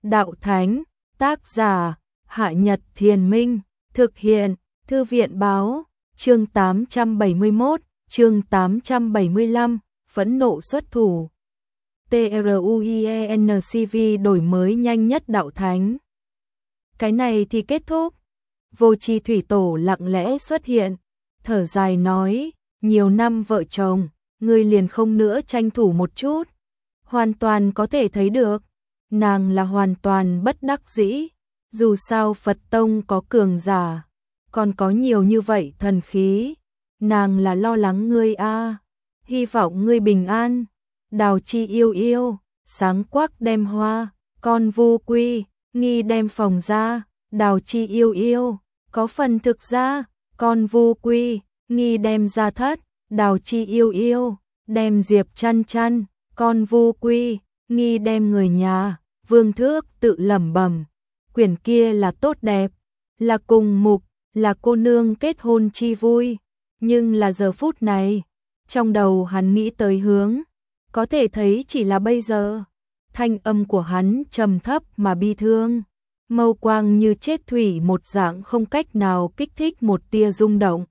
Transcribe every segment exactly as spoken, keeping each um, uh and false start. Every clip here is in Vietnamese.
Đạo Thánh, tác giả, Hạ Nhật Thiền Minh, thực hiện, Thư viện Báo, chương tám trăm bảy mươi mốt, chương tám trăm bảy mươi lăm, phẫn nộ xuất thủ. TRUIENCV đổi mới nhanh nhất Đạo Thánh. Cái này thì kết thúc. Vô Chi Thủy Tổ lặng lẽ xuất hiện, thở dài nói, nhiều năm vợ chồng, ngươi liền không nữa tranh thủ một chút. Hoàn toàn có thể thấy được, nàng là hoàn toàn bất đắc dĩ, dù sao Phật Tông có cường giả, còn có nhiều như vậy thần khí, nàng là lo lắng ngươi a, hy vọng ngươi bình an. Đào Chi yêu yêu, sáng quắc đem hoa, con Vu Quy, nghi đem phòng ra, Đào Chi yêu yêu, có phần thực ra, con Vu Quy, nghi đem ra thất, Đào Chi yêu yêu, đem Diệp Chăn Chăn, con Vu Quy, nghi đem người nhà. Vương Thước tự lẩm bẩm, quyển kia là tốt đẹp, là cùng mục, là cô nương kết hôn chi vui, nhưng là giờ phút này, trong đầu hắn nghĩ tới hướng, có thể thấy chỉ là bây giờ. Thanh âm của hắn trầm thấp mà bi thương, mâu quang như chết thủy một dạng không cách nào kích thích một tia rung động.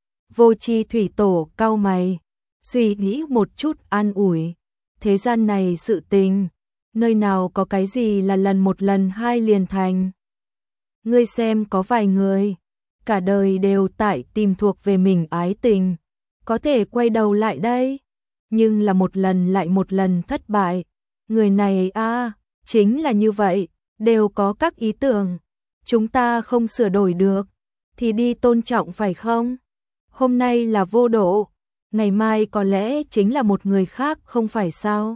Vô Chi Thủy Tổ cau mày, suy nghĩ một chút an ủi, thế gian này sự tình, nơi nào có cái gì là lần một lần hai liền thành. Ngươi xem có vài người, cả đời đều tại tìm thuộc về mình ái tình, có thể quay đầu lại đây, nhưng là một lần lại một lần thất bại. Người này a à, chính là như vậy, đều có các ý tưởng, chúng ta không sửa đổi được, thì đi tôn trọng phải không? Hôm nay là Vô Độ, ngày mai có lẽ chính là một người khác không phải sao?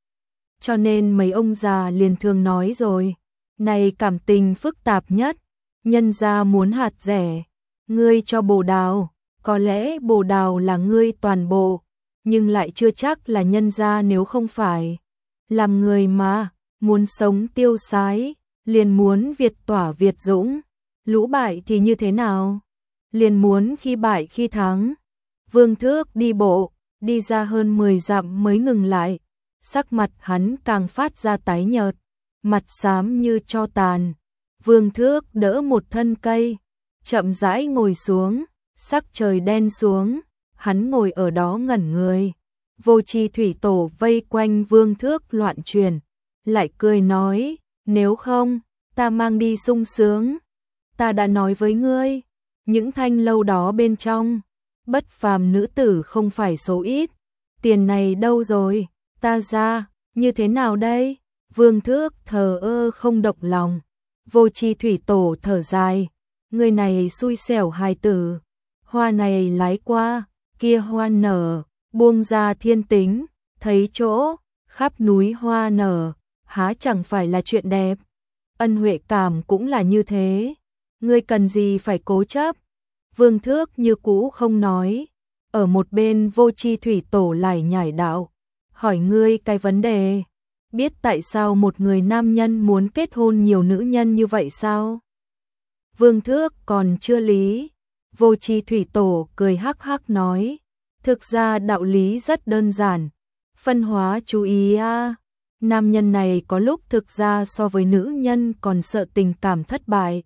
Cho nên mấy ông già liền thường nói rồi, này cảm tình phức tạp nhất, nhân gia muốn hạt rẻ, ngươi cho bồ đào, có lẽ bồ đào là ngươi toàn bộ, nhưng lại chưa chắc là nhân gia. Nếu không phải làm người mà muốn sống tiêu sái, liền muốn Việt tỏa Việt dũng, lũ bại thì như thế nào? Liền muốn khi bại khi thắng. Vương Thước đi bộ, đi ra hơn mười dặm mới ngừng lại, sắc mặt hắn càng phát ra tái nhợt, mặt xám như tro tàn. Vương Thước đỡ một thân cây, chậm rãi ngồi xuống, sắc trời đen xuống, hắn ngồi ở đó ngẩn người. Vô Chi Thủy Tổ vây quanh Vương Thước loạn truyền, lại cười nói, nếu không, ta mang đi sung sướng. Ta đã nói với ngươi, những thanh lâu đó bên trong, bất phàm nữ tử không phải số ít, tiền này đâu rồi, ta ra, như thế nào đây? Vương Thước thờ ơ không động lòng. Vô Chi Thủy Tổ thở dài, người này xui xẻo hài tử, hoa này lái qua, kia hoa nở, buông ra thiên tính, thấy chỗ, khắp núi hoa nở, há chẳng phải là chuyện đẹp. Ân huệ cảm cũng là như thế, ngươi cần gì phải cố chấp. Vương Thước như cũ không nói, ở một bên Vô Chi Thủy Tổ lại nhảy đạo, hỏi ngươi cái vấn đề, biết tại sao một người nam nhân muốn kết hôn nhiều nữ nhân như vậy sao? Vương Thước còn chưa lý, Vô Chi Thủy Tổ cười hắc hắc nói, thực ra đạo lý rất đơn giản, phân hóa chú ý a. À. Nam nhân này có lúc thực ra so với nữ nhân còn sợ tình cảm thất bại,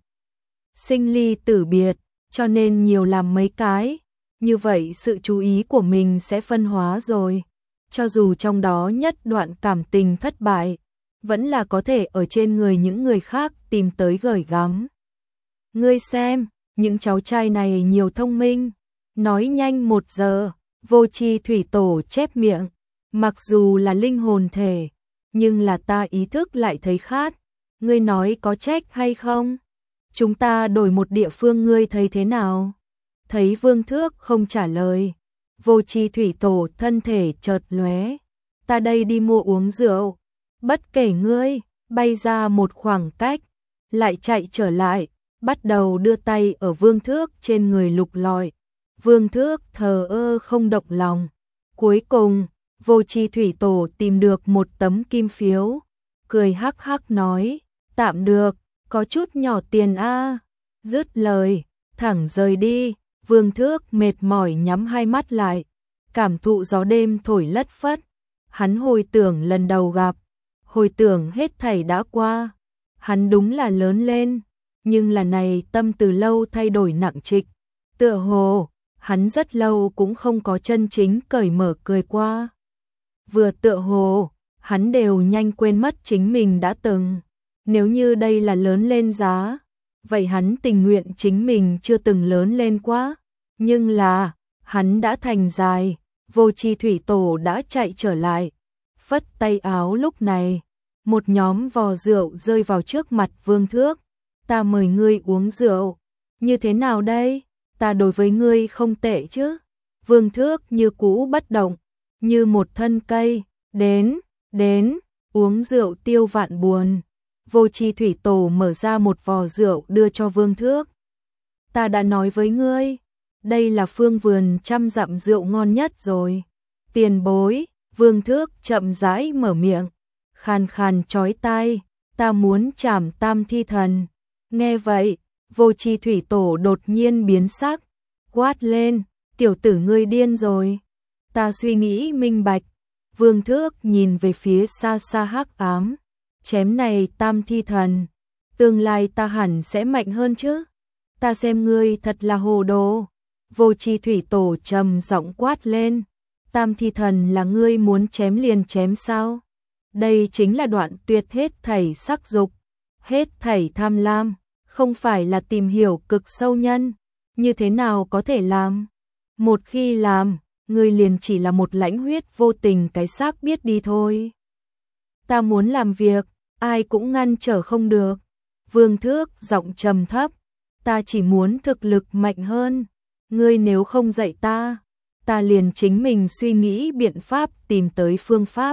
sinh ly tử biệt, cho nên nhiều làm mấy cái, như vậy sự chú ý của mình sẽ phân hóa rồi. Cho dù trong đó nhất đoạn cảm tình thất bại, vẫn là có thể ở trên người những người khác tìm tới gửi gắm. Ngươi xem, những cháu trai này nhiều thông minh, nói nhanh một giờ. Vô Chi Thủy Tổ chép miệng, mặc dù là linh hồn thể, nhưng là ta ý thức lại thấy khát. Ngươi nói có trách hay không? Chúng ta đổi một địa phương, ngươi thấy thế nào? Thấy Vương Thước không trả lời, Vô Chi Thủy Tổ thân thể chợt lóe, ta đây đi mua uống rượu. Bất kể ngươi, bay ra một khoảng cách, lại chạy trở lại, bắt đầu đưa tay ở Vương Thước trên người lục lọi. Vương Thước thờ ơ không động lòng. Cuối cùng, Vô Chi Thủy Tổ tìm được một tấm kim phiếu, cười hắc hắc nói, tạm được, có chút nhỏ tiền a. Dứt lời, thẳng rời đi. Vương Thước mệt mỏi nhắm hai mắt lại, cảm thụ gió đêm thổi lất phất. Hắn hồi tưởng lần đầu gặp, hồi tưởng hết thảy đã qua, hắn đúng là lớn lên, nhưng là này tâm từ lâu thay đổi nặng trịch, tựa hồ, hắn rất lâu cũng không có chân chính cởi mở cười qua. Vừa tựa hồ, hắn đều nhanh quên mất chính mình đã từng. Nếu như đây là lớn lên giá, vậy hắn tình nguyện chính mình chưa từng lớn lên quá. Nhưng là, hắn đã thành dài, Vô Chi Thủy Tổ đã chạy trở lại. Phất tay áo lúc này, một nhóm vò rượu rơi vào trước mặt Vương Thước. Ta mời ngươi uống rượu, như thế nào đây? Ta đối với ngươi không tệ chứ? Vương Thước như cũ bất động, như một thân cây, đến, đến, uống rượu tiêu vạn buồn. Vô Chi Thủy Tổ mở ra một vò rượu đưa cho Vương Thước. Ta đã nói với ngươi, đây là phương vườn trăm dặm rượu ngon nhất rồi. Tiền bối, Vương Thước chậm rãi mở miệng, khàn khàn chói tai, ta muốn trảm Tam Thi Thần. Nghe vậy, Vô Chi Thủy Tổ đột nhiên biến sắc, quát lên, tiểu tử ngươi điên rồi. Ta suy nghĩ minh bạch. Vương Thước nhìn về phía xa xa hắc ám, chém này Tam Thi Thần, tương lai ta hẳn sẽ mạnh hơn chứ. Ta xem ngươi thật là hồ đồ. Vô Chi Thủy Tổ trầm giọng quát lên, Tam Thi Thần là ngươi muốn chém liền chém sao? Đây chính là đoạn tuyệt hết thảy sắc dục, hết thảy tham lam, không phải là tìm hiểu cực sâu nhân, như thế nào có thể làm? Một khi làm, ngươi liền chỉ là một lãnh huyết vô tình cái xác biết đi thôi. Ta muốn làm việc, ai cũng ngăn trở không được. Vương Thước giọng trầm thấp, ta chỉ muốn thực lực mạnh hơn, ngươi nếu không dạy ta, ta liền chính mình suy nghĩ biện pháp tìm tới phương pháp.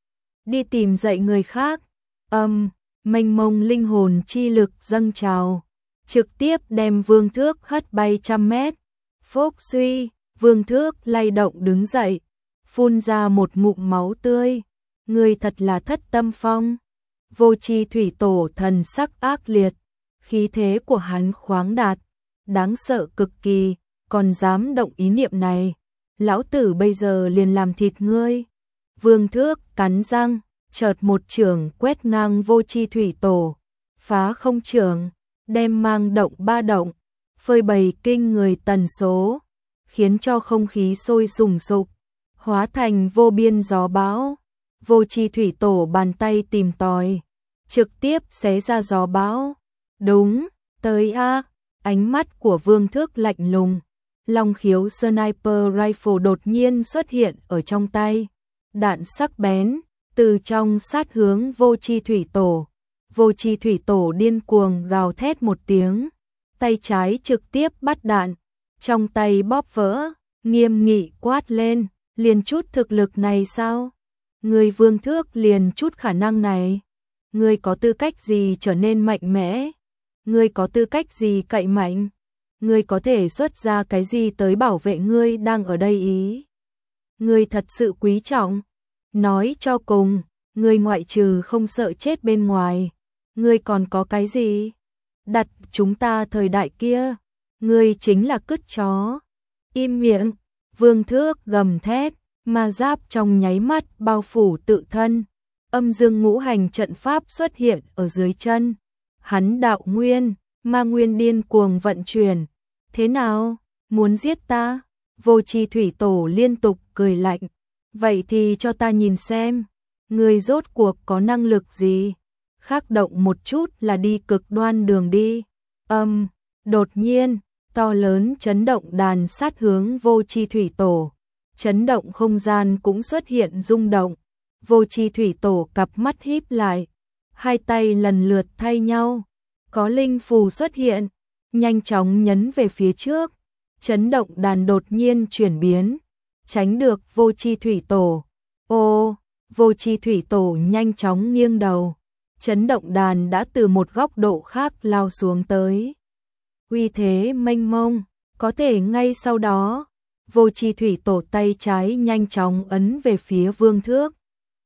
Đi tìm dạy người khác, âm, mênh mông linh hồn chi lực dâng trào, trực tiếp đem Vương Thước hất bay trăm mét. Phốc suy, Vương Thước lay động đứng dậy, phun ra một ngụm máu tươi. Ngươi thật là Thất Tâm Phong. Vô Chi Thủy Tổ thần sắc ác liệt, khí thế của hắn khoáng đạt, đáng sợ cực kỳ, còn dám động ý niệm này, lão tử bây giờ liền làm thịt ngươi. Vương Thước cắn răng, chợt một chưởng quét ngang Vô Chi Thủy Tổ, phá không chưởng, đem mang động ba động, phơi bày kinh người tần số, khiến cho không khí sôi sùng sục, hóa thành vô biên gió bão. Vô Chi Thủy Tổ bàn tay tìm tòi, trực tiếp xé ra gió bão. Đúng, tới a, ánh mắt của Vương Thước lạnh lùng, Long Khiếu Sniper Rifle đột nhiên xuất hiện ở trong tay, đạn sắc bén, từ trong sát hướng Vô Chi Thủy Tổ. Vô Chi Thủy Tổ điên cuồng gào thét một tiếng, tay trái trực tiếp bắt đạn, trong tay bóp vỡ, nghiêm nghị quát lên, liền chút thực lực này sao? Người Vương Thước liền chút khả năng này, ngươi có tư cách gì trở nên mạnh mẽ? Ngươi có tư cách gì cậy mạnh? Ngươi có thể xuất ra cái gì tới bảo vệ ngươi đang ở đây ý? Ngươi thật sự quý trọng. Nói cho cùng, ngươi ngoại trừ không sợ chết bên ngoài, ngươi còn có cái gì? Đặt chúng ta thời đại kia, ngươi chính là cứt chó. Im miệng, Vương Thước gầm thét, ma giáp trong nháy mắt bao phủ tự thân, âm dương ngũ hành trận pháp xuất hiện ở dưới chân. Hắn đạo nguyên, ma nguyên điên cuồng vận chuyển. Thế nào, muốn giết ta? Vô Chi Thủy Tổ liên tục cười lạnh. Vậy thì cho ta nhìn xem, ngươi rốt cuộc có năng lực gì? Khác động một chút là đi cực đoan đường đi. Âm, đột nhiên, to lớn chấn động đàn sát hướng Vô Chi Thủy Tổ. Chấn động không gian cũng xuất hiện rung động. Vô Chi Thủy Tổ cặp mắt híp lại, hai tay lần lượt thay nhau, có linh phù xuất hiện, nhanh chóng nhấn về phía trước. Chấn động đàn đột nhiên chuyển biến, tránh được Vô Chi Thủy Tổ. Ô, Vô Chi Thủy Tổ nhanh chóng nghiêng đầu. Chấn động đàn đã từ một góc độ khác lao xuống tới. Uy thế mênh mông, có thể ngay sau đó, Vô Chi Thủy Tổ tay trái nhanh chóng ấn về phía Vương Thước.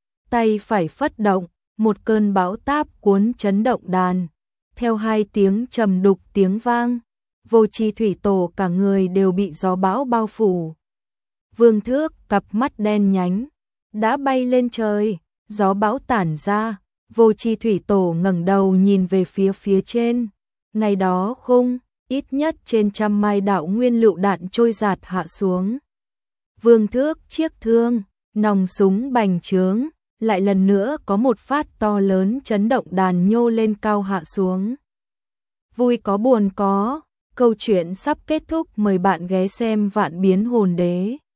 Tay phải phất động, một cơn bão táp cuốn chấn động đàn. Theo hai tiếng trầm đục tiếng vang, Vô Chi Thủy Tổ cả người đều bị gió bão bao phủ. Vương Thước cặp mắt đen nhánh, đã bay lên trời, gió bão tản ra, Vô Chi thủy tổ ngẩng đầu nhìn về phía phía trên. Ngày đó khung, ít nhất trên trăm mai đạo nguyên lựu đạn trôi giạt hạ xuống. Vương thước chiếc thương, nòng súng bành trướng, lại lần nữa có một phát to lớn chấn động đàn nhô lên cao hạ xuống. Vui có buồn có, câu chuyện sắp kết thúc, mời bạn ghé xem Vạn Biến Hồn Đế.